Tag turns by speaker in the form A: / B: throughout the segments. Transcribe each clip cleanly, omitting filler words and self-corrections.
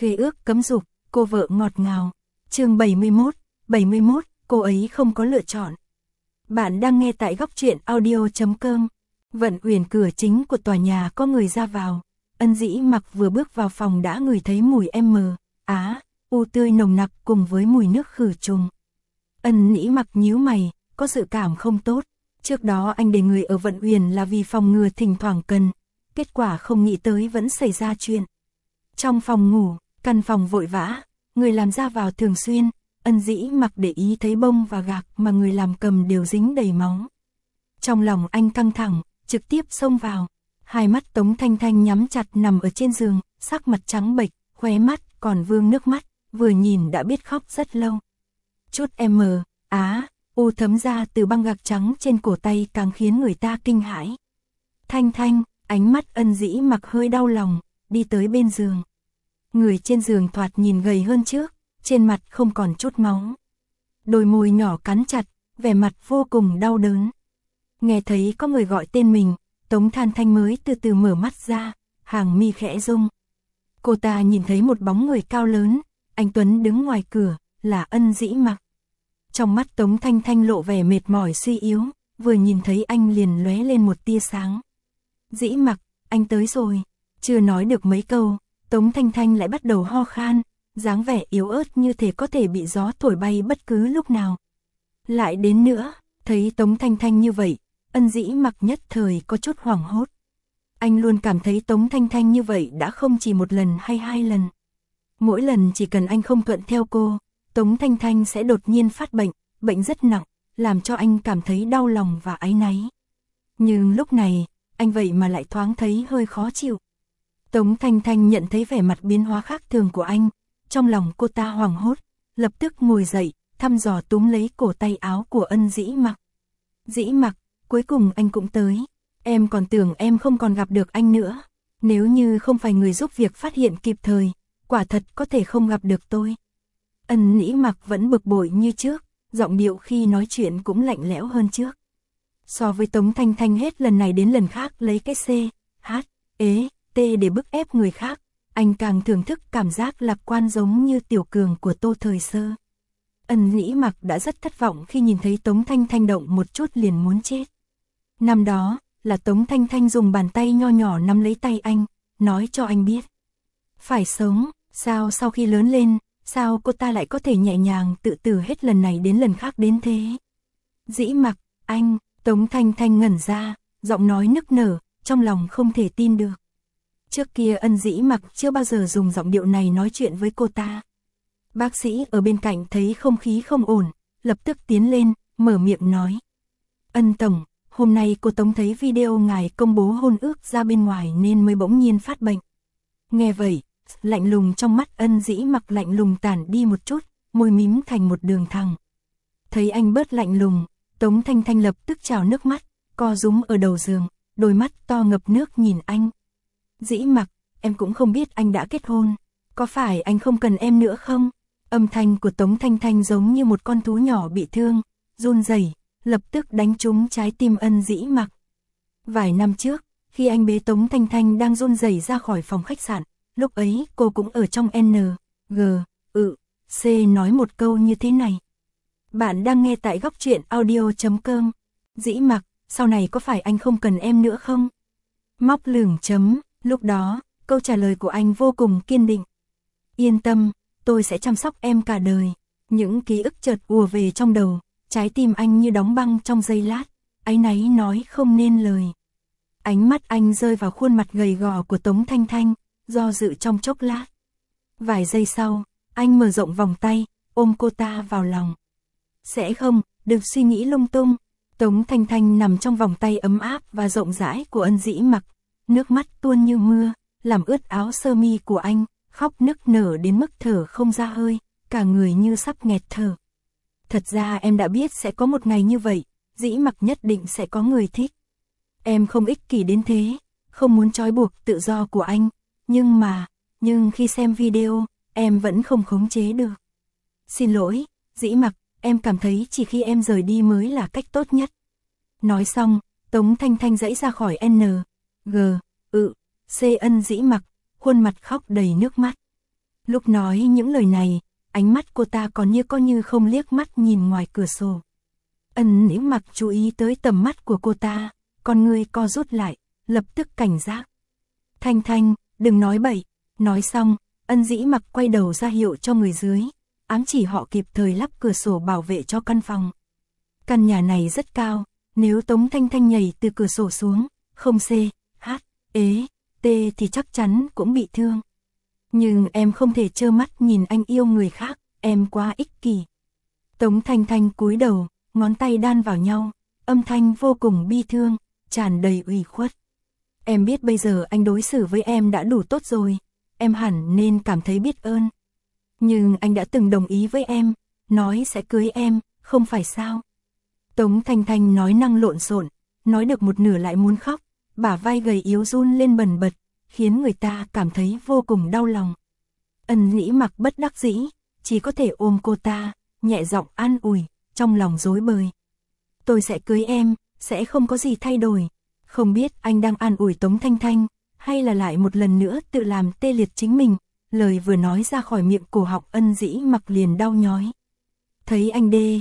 A: Khế ước cấm dục, cô vợ ngọt ngào. Chương 71, cô ấy không có lựa chọn. Bạn đang nghe tại góc truyện audio.com. Vận Uyển cửa chính của tòa nhà có người ra vào. Ân Dĩ Mặc vừa bước vào phòng đã ngửi thấy mùi u tươi nồng nặc cùng với mùi nước khử trùng. Ân Dĩ Mặc nhíu mày, có dự cảm không tốt. Trước đó anh để người ở Vận Uyển là vì phòng ngừa thỉnh thoảng cần. Kết quả không nghĩ tới vẫn xảy ra chuyện. Trong phòng ngủ, căn phòng vội vã, người làm ra vào thường xuyên. Ân Dĩ Mặc để ý thấy bông và gạc mà người làm cầm đều dính đầy máu. Trong lòng anh căng thẳng, trực tiếp xông vào. Hai mắt Tống Thanh Thanh nhắm chặt nằm ở trên giường, sắc mặt trắng bệch, khóe mắt còn vương nước mắt, vừa nhìn đã biết khóc rất lâu. Chút u thấm ra từ băng gạc trắng trên cổ tay càng khiến người ta kinh hãi. Thanh Thanh, ánh mắt Ân Dĩ Mặc hơi đau lòng, đi tới bên giường. Người trên giường thoạt nhìn gầy hơn trước, trên mặt không còn chút máu. Đôi môi nhỏ cắn chặt, vẻ mặt vô cùng đau đớn. Nghe thấy có người gọi tên mình, Tống Thanh Thanh mới từ từ mở mắt ra, hàng mi khẽ rung. Cô ta nhìn thấy một bóng người cao lớn, anh tuấn đứng ngoài cửa, là Ân Dĩ Mặc. Trong mắt Tống Thanh Thanh lộ vẻ mệt mỏi suy yếu, vừa nhìn thấy anh liền lóe lên một tia sáng. Dĩ Mặc, anh tới rồi. Chưa nói được mấy câu, Tống Thanh Thanh lại bắt đầu ho khan, dáng vẻ yếu ớt như thể có thể bị gió thổi bay bất cứ lúc nào. Lại đến nữa, thấy Tống Thanh Thanh như vậy, Ân Dĩ Mặc nhất thời có chút hoảng hốt. Anh luôn cảm thấy Tống Thanh Thanh như vậy đã không chỉ một lần hay hai lần. Mỗi lần chỉ cần anh không thuận theo cô, Tống Thanh Thanh sẽ đột nhiên phát bệnh, bệnh rất nặng, làm cho anh cảm thấy đau lòng và áy náy. Nhưng lúc này, anh vậy mà lại thoáng thấy hơi khó chịu. Tống Thanh Thanh nhận thấy vẻ mặt biến hóa khác thường của anh, trong lòng cô ta hoảng hốt, lập tức ngồi dậy, thăm dò túm lấy cổ tay áo của Ân Dĩ Mặc. Dĩ Mặc, cuối cùng anh cũng tới. Em còn tưởng em không còn gặp được anh nữa. Nếu như không phải người giúp việc phát hiện kịp thời, quả thật có thể không gặp được tôi. Ân Dĩ Mặc vẫn bực bội như trước, giọng điệu khi nói chuyện cũng lạnh lẽo hơn trước. So với Tống Thanh Thanh hết lần này đến lần khác lấy cái T để bức ép người khác, anh càng thưởng thức cảm giác lạc quan giống như Tiểu Cường của Tô thời xưa. Ân Dĩ Mặc đã rất thất vọng khi nhìn thấy Tống Thanh Thanh động một chút liền muốn chết. Năm đó, là Tống Thanh Thanh dùng bàn tay nho nhỏ nắm lấy tay anh, nói cho anh biết. Phải sống, sao sau khi lớn lên, sao cô ta lại có thể nhẹ nhàng tự tử hết lần này đến lần khác đến thế? Dĩ Mặc, anh, Tống Thanh Thanh ngẩn ra, giọng nói nức nở, trong lòng không thể tin được. Trước kia Ân Dĩ Mặc chưa bao giờ dùng giọng điệu này nói chuyện với cô ta. Bác sĩ ở bên cạnh thấy không khí không ổn, lập tức tiến lên, mở miệng nói. Ân Tổng, hôm nay cô Tống thấy video ngài công bố hôn ước ra bên ngoài nên mới bỗng nhiên phát bệnh. Nghe vậy, lạnh lùng trong mắt Ân Dĩ Mặc lạnh lùng tản đi một chút, môi mím thành một đường thẳng. Thấy anh bớt lạnh lùng, Tống Thanh Thanh lập tức trào nước mắt, co rúm ở đầu giường, đôi mắt to ngập nước nhìn anh. Dĩ Mặc, em cũng không biết anh đã kết hôn, có phải anh không cần em nữa không? Âm thanh của Tống Thanh Thanh giống như một con thú nhỏ bị thương, run rẩy, lập tức đánh trúng trái tim Ân Dĩ Mặc. Vài năm trước, khi anh bế Tống Thanh Thanh đang run rẩy ra khỏi phòng khách sạn, lúc ấy cô cũng ở trong C nói một câu như thế này. Bạn đang nghe tại góc truyện audio.com. Dĩ Mặc, sau này có phải anh không cần em nữa không? Móc lửng chấm, lúc đó, câu trả lời của anh vô cùng kiên định. Yên tâm, tôi sẽ chăm sóc em cả đời. Những ký ức chợt ùa về trong đầu, trái tim anh như đóng băng trong giây lát, áy náy nói không nên lời. Ánh mắt anh rơi vào khuôn mặt gầy gò của Tống Thanh Thanh, do dự trong chốc lát. Vài giây sau, anh mở rộng vòng tay, ôm cô ta vào lòng. Sẽ không, đừng suy nghĩ lung tung. Tống Thanh Thanh nằm trong vòng tay ấm áp và rộng rãi của Ân Dĩ Mặc, nước mắt tuôn như mưa, làm ướt áo sơ mi của anh, khóc nức nở đến mức thở không ra hơi, cả người như sắp nghẹt thở. Thật ra em đã biết sẽ có một ngày như vậy, Dĩ Mặc nhất định sẽ có người thích. Em không ích kỷ đến thế, không muốn trói buộc tự do của anh, nhưng khi xem video, em vẫn không khống chế được. Xin lỗi, Dĩ Mặc, em cảm thấy chỉ khi em rời đi mới là cách tốt nhất. Nói xong, Tống Thanh Thanh giãy ra khỏi C Ân Dĩ Mặc, khuôn mặt khóc đầy nước mắt. Lúc nói những lời này, ánh mắt cô ta còn như có như không liếc mắt nhìn ngoài cửa sổ. Ân Dĩ Mặc chú ý tới tầm mắt của cô ta, con người co rút lại, lập tức cảnh giác. Thanh Thanh, đừng nói bậy. Nói xong, Ân Dĩ Mặc quay đầu ra hiệu cho người dưới, ám chỉ họ kịp thời lắp cửa sổ bảo vệ cho căn phòng. Căn nhà này rất cao, nếu Tống Thanh Thanh nhảy từ cửa sổ xuống, không C, H, E, T thì chắc chắn cũng bị thương. Nhưng em không thể trơ mắt nhìn anh yêu người khác, em quá ích kỷ. Tống Thanh Thanh cúi đầu, ngón tay đan vào nhau, âm thanh vô cùng bi thương, tràn đầy ủy khuất. Em biết bây giờ anh đối xử với em đã đủ tốt rồi, em hẳn nên cảm thấy biết ơn. Nhưng anh đã từng đồng ý với em, nói sẽ cưới em, không phải sao? Tống Thanh Thanh nói năng lộn xộn, nói được một nửa lại muốn khóc, bả vai gầy yếu run lên bần bật, khiến người ta cảm thấy vô cùng đau lòng. Ân Dĩ Mặc bất đắc dĩ, chỉ có thể ôm cô ta, nhẹ giọng an ủi, trong lòng rối bời. Tôi sẽ cưới em, sẽ không có gì thay đổi. Không biết anh đang an ủi Tống Thanh Thanh, hay là lại một lần nữa tự làm tê liệt chính mình. Lời vừa nói ra khỏi miệng cổ họng Ân Dĩ Mặc liền đau nhói. Thấy anh đê,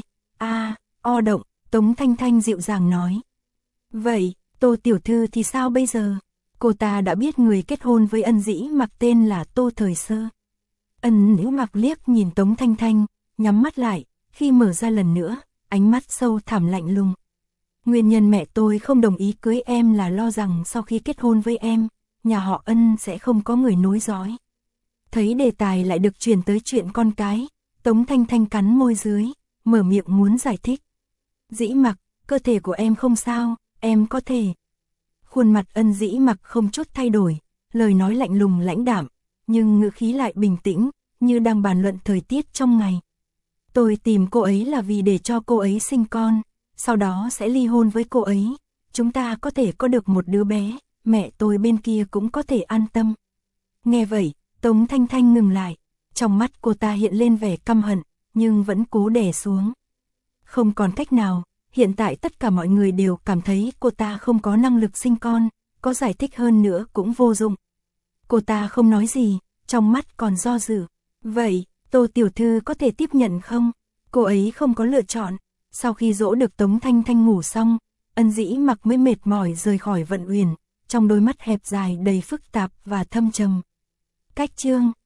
A: o động, Tống Thanh Thanh dịu dàng nói. Vậy, Tô tiểu thư thì sao bây giờ? Cô ta đã biết người kết hôn với Ân Dĩ Mặc tên là Tô Thời Sơ. Ân Dĩ Mặc liếc nhìn Tống Thanh Thanh, nhắm mắt lại, khi mở ra lần nữa, ánh mắt sâu thẳm lạnh lùng. Nguyên nhân mẹ tôi không đồng ý cưới em là lo rằng sau khi kết hôn với em, nhà họ Ân sẽ không có người nối dõi. Thấy đề tài lại được chuyển tới chuyện con cái, Tống Thanh Thanh cắn môi dưới, mở miệng muốn giải thích. Dĩ Mặc, cơ thể của em không sao, em có thể. Khuôn mặt Ân Dĩ Mặc không chút thay đổi, lời nói lạnh lùng lãnh đạm, nhưng ngữ khí lại bình tĩnh, như đang bàn luận thời tiết trong ngày. Tôi tìm cô ấy là vì để cho cô ấy sinh con, sau đó sẽ ly hôn với cô ấy. Chúng ta có thể có được một đứa bé, mẹ tôi bên kia cũng có thể an tâm. Nghe vậy, Tống Thanh Thanh ngừng lại, trong mắt cô ta hiện lên vẻ căm hận, nhưng vẫn cố đè xuống. Không còn cách nào, hiện tại tất cả mọi người đều cảm thấy cô ta không có năng lực sinh con, có giải thích hơn nữa cũng vô dụng. Cô ta không nói gì, trong mắt còn do dự. Vậy, Tô tiểu thư có thể tiếp nhận không? Cô ấy không có lựa chọn. Sau khi dỗ được Tống Thanh Thanh ngủ xong, Ân Dĩ Mặc mới mệt mỏi rời khỏi Vận Uyển, trong đôi mắt hẹp dài đầy phức tạp và thâm trầm. Cách chương